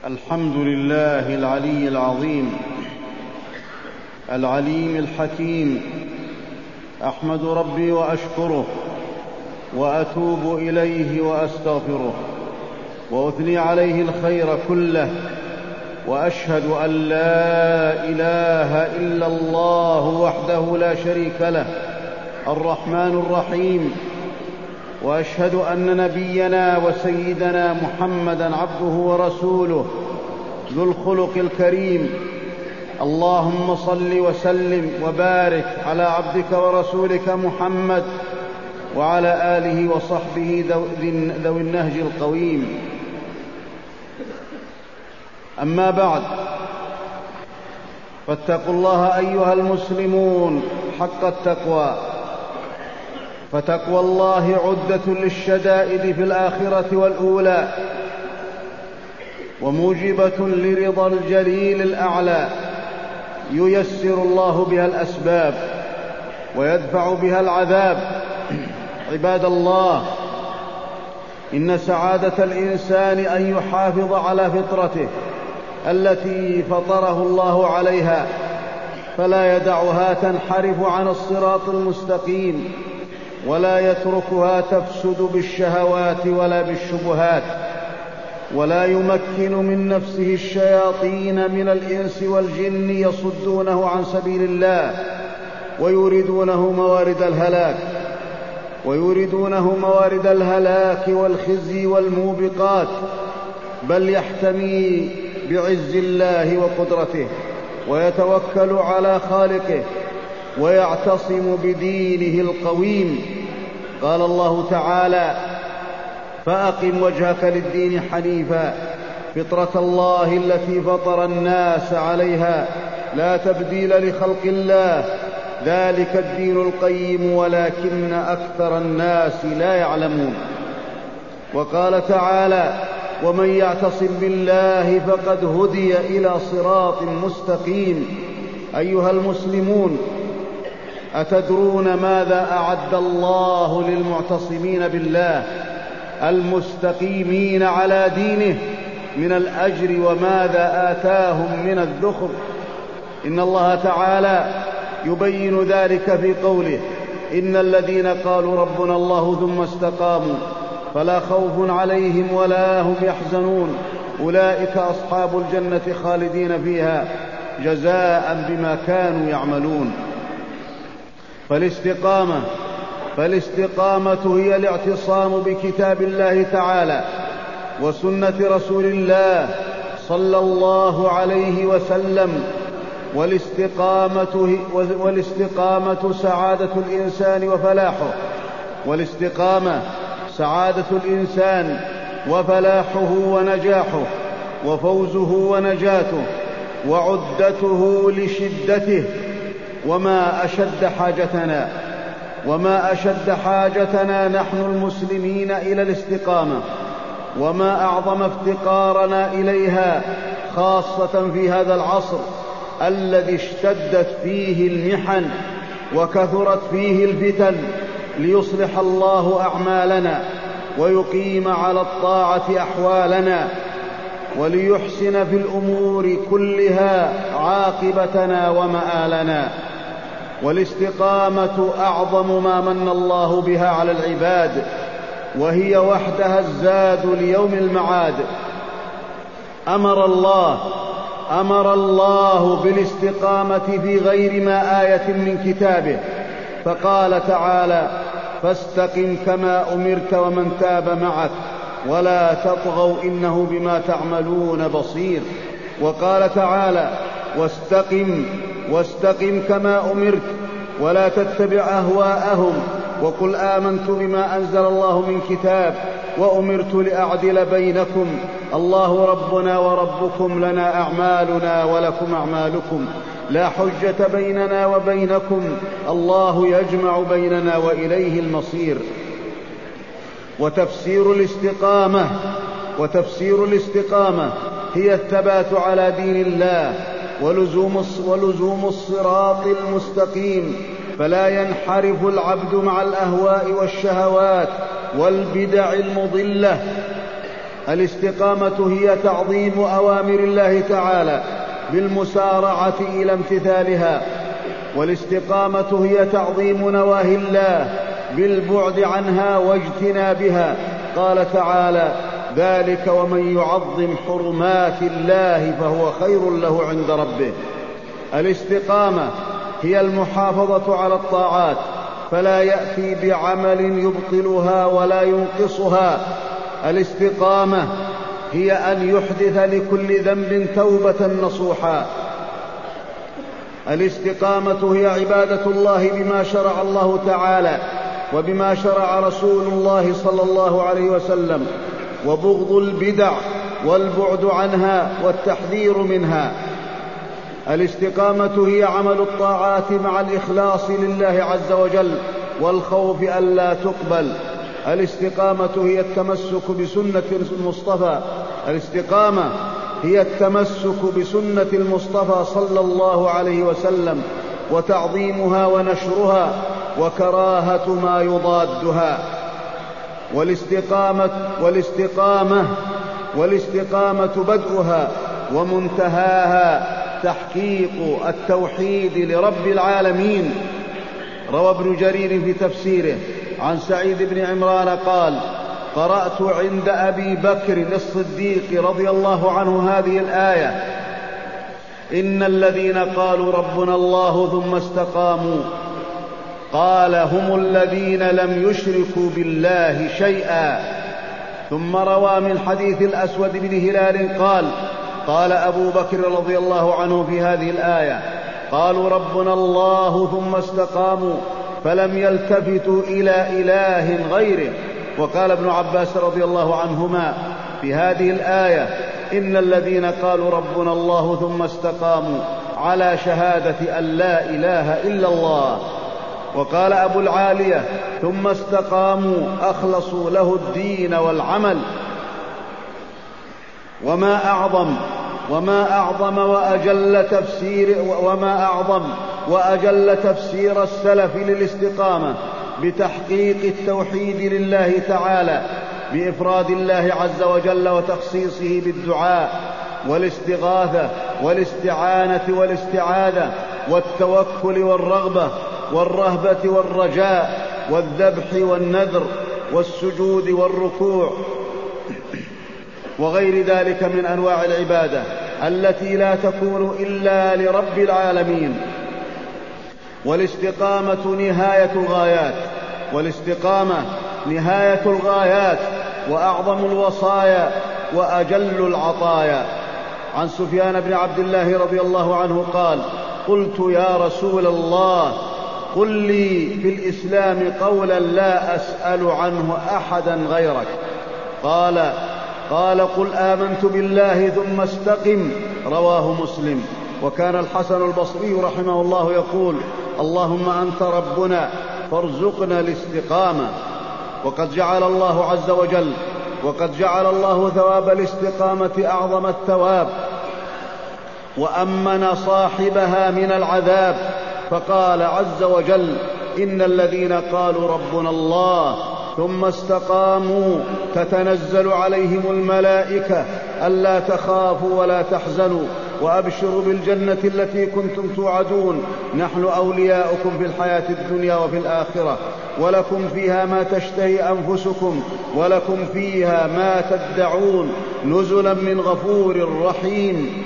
الحمد لله العلي العظيم العليم الحكيم، أحمد ربي وأشكره وأتوب إليه وأستغفره وأثني عليه الخير كله، وأشهد أن لا إله إلا الله وحده لا شريك له الرحمن الرحيم، وأشهد أن نبينا وسيدنا محمدًا عبده ورسوله ذو الخلق الكريم. اللهم صل وسلم وبارك على عبدك ورسولك محمد وعلى آله وصحبه ذوي النهج القويم. أما بعد، فاتقوا الله أيها المسلمون حق التقوى، فتقوى الله عدة للشدائد في الآخرة والأولى، وموجبة لرضا الجليل الأعلى، ييسر الله بها الأسباب ويدفع بها العذاب. عباد الله، إن سعادة الإنسان أن يحافظ على فطرته التي فطره الله عليها، فلا يدعها تنحرف عن الصراط المستقيم، ولا يتركها تفسد بالشهوات ولا بالشبهات، ولا يمكن من نفسه الشياطين من الإنس والجن يصدونه عن سبيل الله ويريدونه موارد الهلاك والخزي والموبقات، بل يحتمي بعز الله وقدرته ويتوكل على خالقه ويعتصم بدينه القويم. قال الله تعالى: فأقم وجهك للدين حنيفا فطرة الله التي فطر الناس عليها لا تبديل لخلق الله ذلك الدين القيم ولكن أكثر الناس لا يعلمون. وقال تعالى: ومن يعتصم بالله فقد هدي إلى صراط مستقيم. أيها المسلمون، أتدرون ماذا أعد الله للمعتصمين بالله المستقيمين على دينه من الأجر، وماذا آتاهم من الذخر؟ إن الله تعالى يبين ذلك في قوله: إن الذين قالوا ربنا الله ثم استقاموا فلا خوف عليهم ولا هم يحزنون أولئك أصحاب الجنة خالدين فيها جزاء بما كانوا يعملون. فالاستقامة هي الاعتصام بكتاب الله تعالى وسنة رسول الله صلى الله عليه وسلم، والاستقامة سعادة الإنسان وفلاحه، ونجاحه وفوزه ونجاته وعدته لشدته. وما أشد حاجتنا نحن المسلمين إلى الاستقامة، وما أعظم افتقارنا إليها، خاصة في هذا العصر الذي اشتدت فيه المحن وكثرت فيه الفتن، ليصلح الله أعمالنا ويقيم على الطاعة أحوالنا وليحسن في الأمور كلها عاقبتنا ومآلنا. والاستقامة أعظم ما من الله بها على العباد، وهي وحدها الزاد ليوم المعاد. أمر الله بالاستقامة في غير ما آية من كتابه، فقال تعالى: فاستقم كما أمرت ومن تاب معك ولا تطغوا إنه بما تعملون بصير. وقال تعالى: واستقم كما أمرت ولا تتبع أهواءهم وقل آمنت بما أنزل الله من كتاب وأمرت لأعدل بينكم الله ربنا وربكم لنا أعمالنا ولكم أعمالكم لا حجة بيننا وبينكم الله يجمع بيننا وإليه المصير. وتفسير الاستقامة هي الثبات على دين الله ولزوم الصراط المستقيم، فلا ينحرف العبد مع الأهواء والشهوات والبدع المضلة، الاستقامة هي تعظيم أوامر الله تعالى بالمسارعة إلى امتثالها، والاستقامة هي تعظيم نواهي الله بالبعد عنها واجتنابها. قال تعالى: ذلك ومن يعظم حرمات الله فهو خير له عند ربه. الاستقامة هي المحافظة على الطاعات، فلا يأتي بعمل يبطلها ولا ينقصها. الاستقامة هي أن يحدث لكل ذنب توبة نصوحا. الاستقامة هي عبادة الله بما شرع الله تعالى وبما شرع رسول الله صلى الله عليه وسلم، وبغض البدع والبعد عنها والتحذير منها. الاستقامة هي عمل الطاعات مع الإخلاص لله عز وجل والخوف ألا تقبل. الاستقامة هي التمسك بسنة المصطفى. الاستقامة هي التمسك بسنة المصطفى صلى الله عليه وسلم وتعظيمها ونشرها وكراهة ما يضادها. والاستقامة بدءها ومنتهاها تحقيق التوحيد لرب العالمين. روى ابن جرير في تفسيره عن سعيد بن عمران قال: قرأت عند أبي بكر الصديق رضي الله عنه هذه الآية: إن الذين قالوا ربنا الله ثم استقاموا قال هم الذين لم يشركوا بالله شيئا. ثم روى من حديث الأسود بن هلال قال: قال أبو بكر رضي الله عنه في هذه الآية: قالوا ربنا الله ثم استقاموا فلم يلتفتوا إلى إله غيره. وقال ابن عباس رضي الله عنهما في هذه الآية: إن الذين قالوا ربنا الله ثم استقاموا على شهادة أن لا إله إلا الله. وقال أبو العالية: ثم استقاموا أخلصوا له الدين والعمل. وما أعظم وأجل تفسير السلف للاستقامة بتحقيق التوحيد لله تعالى بإفراد الله عز وجل وتخصيصه بالدعاء والاستغاثة والاستعانة والاستعاذة والتوكل والرغبة والرهبة والرجاء والذبح والنذر والسجود والركوع وغير ذلك من أنواع العبادة التي لا تكون إلا لرب العالمين. والاستقامة نهاية الغايات وأعظم الوصايا وأجل العطايا. عن سفيان بن عبد الله رضي الله عنه قال: قلت يا رسول الله قل لي في الإسلام قولا لا أسأل عنه أحدا غيرك. قال قل آمنت بالله ثم استقم. رواه مسلم. وكان الحسن البصري رحمه الله يقول: اللهم أنت ربنا فارزقنا الاستقامة. وقد جعل الله ثواب الاستقامة أعظم الثواب وأمن صاحبها من العذاب، فقال عز وجل: إن الذين قالوا ربنا الله ثم استقاموا تتنزل عليهم الملائكة ألا تخافوا ولا تحزنوا وأبشروا بالجنة التي كنتم توعدون، نحن أولياؤكم في الحياة الدنيا وفي الآخرة، ولكم فيها ما تشتهي أنفسكم ولكم فيها ما تدعون، نزلا من غفور رحيم.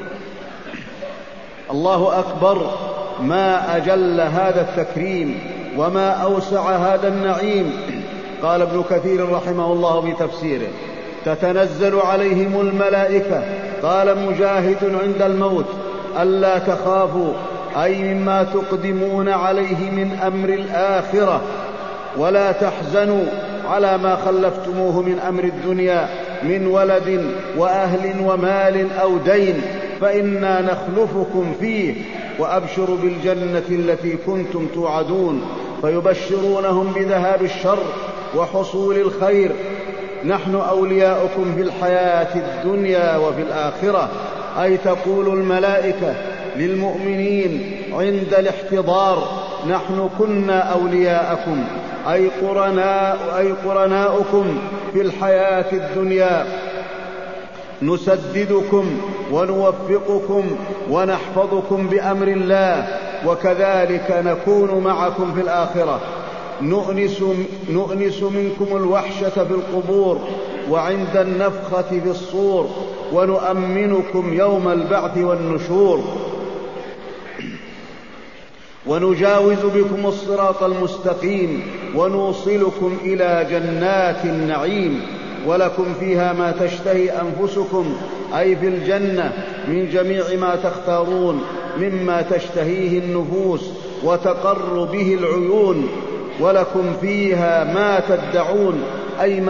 الله أكبر، ما أجل هذا التكريم وما أوسع هذا النعيم. قال ابن كثير رحمه الله في تفسيره: تتنزل عليهم الملائكة. قال مجاهد عند الموت: ألا تخافوا، أي مما تقدمون عليه من أمر الآخرة، ولا تحزنوا على ما خلفتموه من أمر الدنيا من ولد وأهل ومال أو دين، فإنا نخلفكم فيه، وأبشروا بالجنة التي كنتم توعدون. فيبشرونهم بذهاب الشر وحصول الخير. نحن أولياؤكم في الحياة الدنيا وفي الآخرة، أي تقول الملائكة للمؤمنين عند الاحتضار: نحن كنا أولياءكم، أي قرناؤكم في الحياة الدنيا، نسددكم ونوفقكم ونحفظكم بأمر الله، وكذلك نكون معكم في الآخرة، نؤنس منكم الوحشة في القبور وعند النفخة في الصور، ونؤمنكم يوم البعث والنشور، ونجاوز بكم الصراط المستقيم، ونوصلكم إلى جنات النعيم، ولكم فيها ما تشتهي أنفسكم، أي في الجنة، من جميع ما تختارون مما تشتهيها النفوس وتقر به العيون، ولكم فيها ما تدعون، أي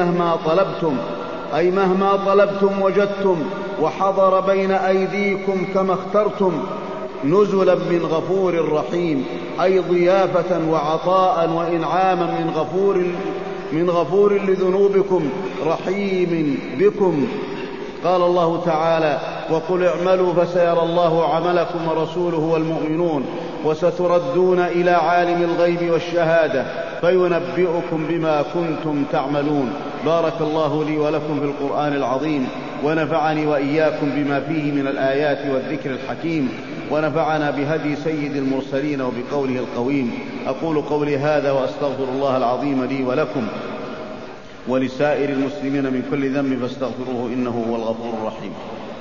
مهما طلبتم وجدتم، وحضر بين أيديكم كما اخترتم، نزلا من غفور رحيم، أي ضيافة وعطاء وإنعاما من غفور لذنوبكم رحيم بكم. قال الله تعالى: وقل اعملوا فسيرى الله عملكم ورسوله والمؤمنون، وستردون إلى عالم الغيب والشهادة فينبئكم بما كنتم تعملون. بارك الله لي ولكم في القرآن العظيم، ونفعني وإياكم بما فيه من الآيات والذكر الحكيم، ونفعنا بهدي سيد المرسلين وبقوله القويم. أقول قولي هذا وأستغفر الله العظيم لي ولكم ولسائر المسلمين من كل ذنب فاستغفروه إنه هو الغفور الرحيم.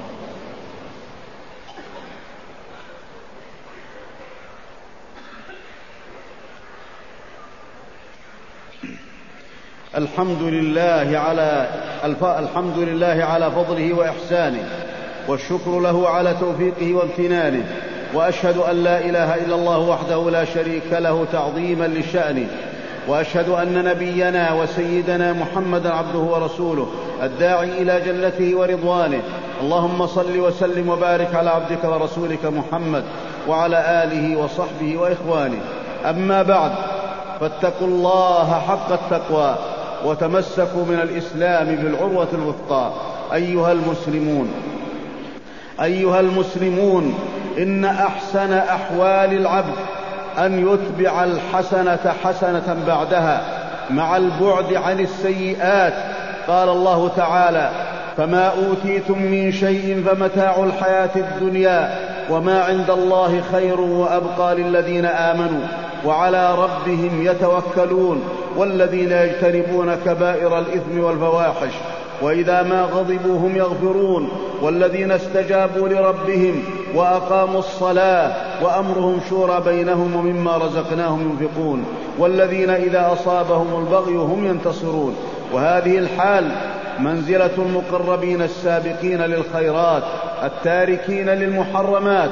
الحمد لله على فضله وإحسانه، والشكر له على توفيقه وامتنانه، وأشهد أن لا إله إلا الله وحده لا شريك له تعظيما لشأنه، وأشهد أن نبينا وسيدنا محمدا عبده ورسوله الداعي إلى جنته ورضوانه. اللهم صل وسلم وبارك على عبدك ورسولك محمد وعلى آله وصحبه وإخوانه. أما بعد، فاتقوا الله حق التقوى، وتمسكوا من الإسلام بالعروة الوثقى. أيها المسلمون، إن أحسن أحوال العبد أن يتبع الحسنة حسنة بعدها، مع البعد عن السيئات. قال الله تعالى: فما أوتيتم من شيء فمتاع الحياة الدنيا وما عند الله خير وأبقى للذين آمنوا وعلى ربهم يتوكلون، والذين يجتنبون كبائر الإثم والفواحش وإذا ما غضبوا هم يغفرون، والذين استجابوا لربهم وأقاموا الصلاة وأمرهم شورى بينهم ومما رزقناهم ينفقون، والذين إذا أصابهم البغي هم ينتصرون. وهذه الحال منزلة المقربين السابقين للخيرات التاركين للمحرمات.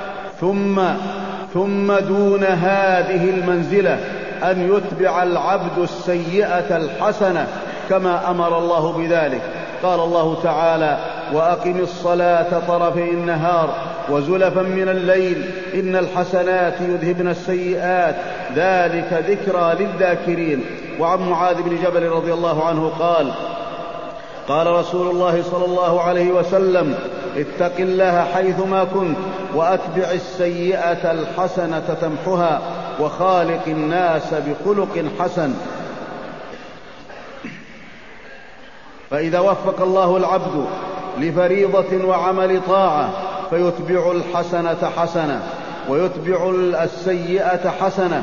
ثم دون هذه المنزلة أن يتبع العبد السيئة الحسنة كما أمر الله بذلك. قال الله تعالى: وأقم الصلاة طرفي النهار وزلفا من الليل إن الحسنات يذهبن السيئات ذلك ذكرى للذاكرين. وعن معاذ بن جبل رضي الله عنه قال رسول الله صلى الله عليه وسلم: اتق الله حيثما كنت وأتبع السيئة الحسنة تمحها وخالق الناس بخلق حسن. فإذا وفق الله العبد لفريضة وعمل طاعة فيتبع الحسنة حسنة ويتبع السيئة حسنة.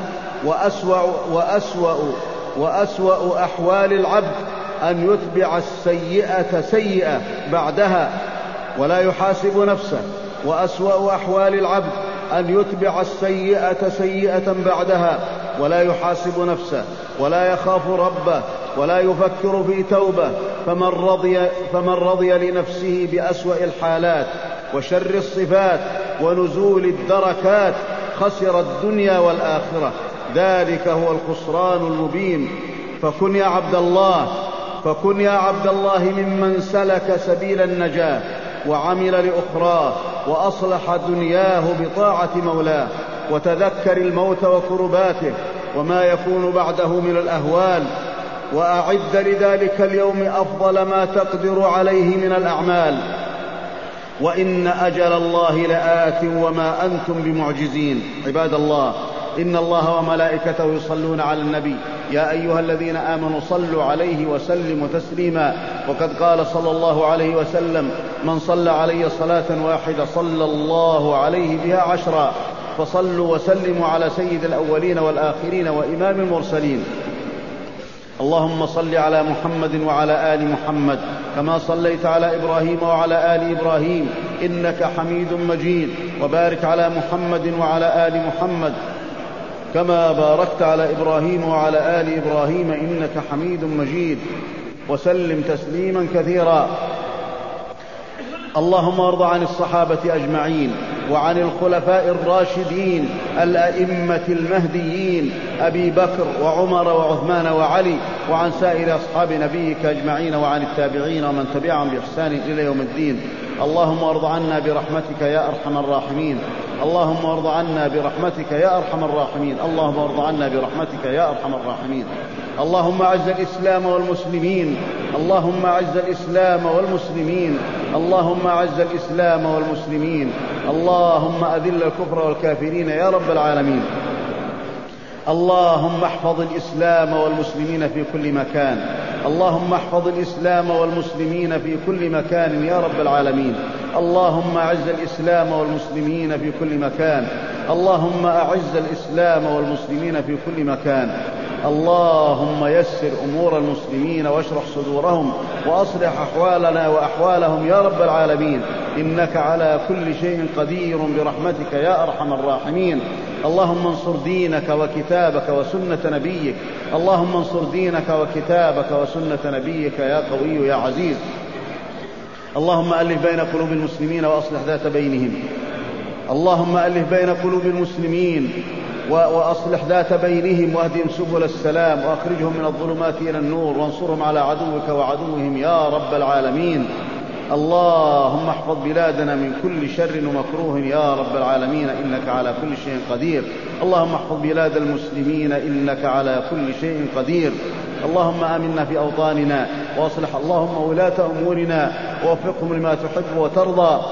وأسوأ أحوال العبد أن يتبع السيئة سيئة بعدها ولا يحاسب نفسه، وأسوأ أحوال العبد أن يتبع السيئة سيئة بعدها ولا يحاسب نفسه ولا يخاف ربه ولا يفكر في توبة. فمن رضي لنفسه بأسوأ الحالات وشر الصفات ونزول الدركات خسر الدنيا والآخرة، ذلك هو الخسران المبين. فكن يا عبد الله ممن سلك سبيل النجاة وعمل لأخراه وأصلح دنياه بطاعة مولاه، وتذكر الموت وكرباته وما يكون بعده من الأهوال، وأعد لذلك اليوم أفضل ما تقدر عليه من الأعمال، وإن أجل الله لآت وما أنتم بمعجزين. عباد الله، إن الله وملائكته يصلون على النبي يا أيها الذين آمنوا صلوا عليه وسلموا تسليما. وقد قال صلى الله عليه وسلم من صلى علي صلاة واحدة صلى الله عليه بها 10. فصلوا وسلموا على سيد الأولين والآخرين وإمام المرسلين. اللهم صل على محمد وعلى آل محمد كما صليت على إبراهيم وعلى آل إبراهيم إنك حميد مجيد. وبارك على محمد وعلى آل محمد كما باركت على إبراهيم وعلى آل إبراهيم إنك حميد مجيد. وسلم تسليما كثيرا. اللهم وارض عن الصحابة أجمعين وعن الخلفاء الراشدين الأئمة المهديين أبي بكر وعمر وعثمان وعلي وعن سائر أصحاب نبيك أجمعين وعن التابعين ومن تبعهم بإحسان إلى يوم الدين. اللهم وارض عنا برحمتك يا أرحم الراحمين. اللهم وارض عنا برحمتك يا أرحم الراحمين. اللهم وارض عنا برحمتك يا أرحم الراحمين. اللهم أعز الإسلام والمسلمين. اللهم أعز الإسلام والمسلمين. اللهم أعز الإسلام والمسلمين. اللهم أذل الكفر والكافرين يا رب العالمين. اللهم احفظ الإسلام والمسلمين في كل مكان. اللهم احفظ الإسلام والمسلمين في كل مكان يا رب العالمين. اللهم أعز الإسلام والمسلمين في كل مكان. اللهم أعز الإسلام والمسلمين في كل مكان. اللهم يسر أمور المسلمين واشرح صدورهم وأصلح أحوالنا وأحوالهم يا رب العالمين إنك على كل شيء قدير برحمتك يا أرحم الراحمين. اللهم انصر دينك وكتابك وسنة نبيك. اللهم انصر دينك وكتابك وسنة نبيك يا قوي يا عزيز. اللهم ألف بين قلوب المسلمين وأصلح ذات بينهم. اللهم ألف بين قلوب المسلمين وأصلح ذات بينهم واهدهم سبل السلام وأخرجهم من الظلمات إلى النور وانصرهم على عدوك وعدوهم يا رب العالمين. اللهم احفظ بلادنا من كل شر ومكروه يا رب العالمين إنك على كل شيء قدير. اللهم احفظ بلاد المسلمين إنك على كل شيء قدير. اللهم آمنا في أوطاننا وأصلح اللهم ولاة أمورنا ووفقهم لما تحب وترضى.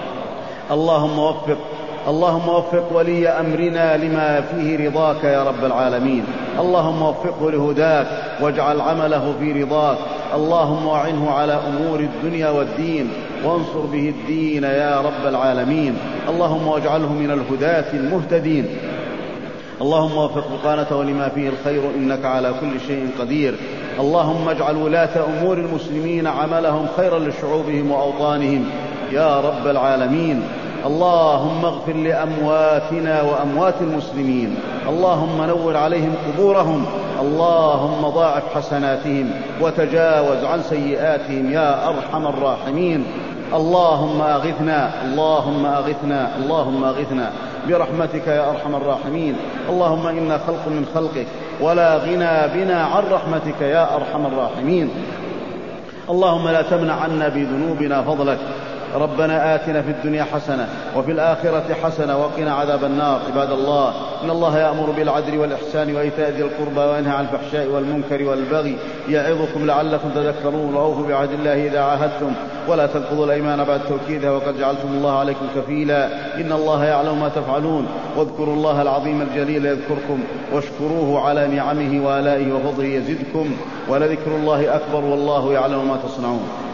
اللهم وفق ولي أمرنا لما فيه رضاك يا رب العالمين. اللهم وفقه لهداك واجعل عمله في رضاك. اللهم أعنه على أمور الدنيا والدين وانصر به الدين يا رب العالمين. اللهم واجعله من الهداة المهتدين. اللهم وفق بطانته لما فيه الخير إنك على كل شيء قدير. اللهم اجعل ولاة أمور المسلمين عملهم خيرا لشعوبهم وأوطانهم يا رب العالمين. اللهم اغفر لأمواتنا وأموات المسلمين. اللهم نور عليهم قبورهم. اللهم ضاعف حسناتهم وتجاوز عن سيئاتهم يا أرحم الراحمين. اللهم أغثنا اللهم أغثنا اللهم أغثنا برحمتك يا أرحم الراحمين. اللهم إنا خلق من خلقك ولا غنى بنا عن رحمتك يا أرحم الراحمين. اللهم لا تمنع عنا بذنوبنا فضلك. ربنا آتنا في الدنيا حسنة وفي الآخرة حسنة وقنا عذاب النار. عباد الله إن الله يأمر بالعدل والإحسان وإيتاء ذي القربى وينهى عن الفحشاء والمنكر والبغي يعظكم لعلكم تذكرون. وأوفوا بعهد الله إذا عاهدتم ولا تنقضوا الأيمان بعد توكيدها وقد جعلتم الله عليكم كفيلا. إن الله يعلم ما تفعلون. واذكروا الله العظيم الجليل يذكركم واشكروه على نعمه وآلائه وفضله يزدكم ولذكر الله أكبر والله يعلم ما تصنعون.